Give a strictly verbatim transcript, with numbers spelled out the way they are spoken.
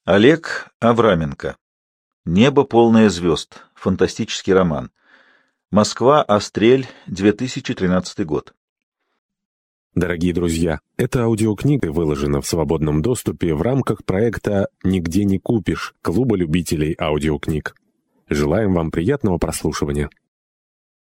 Олег Авраменко. «Небо полное звезд». Фантастический роман. Москва, Астрель, две тысячи тринадцатый год. Дорогие друзья, эта аудиокнига выложена в свободном доступе в рамках проекта «Нигде не купишь» Клуба любителей аудиокниг. Желаем вам приятного прослушивания.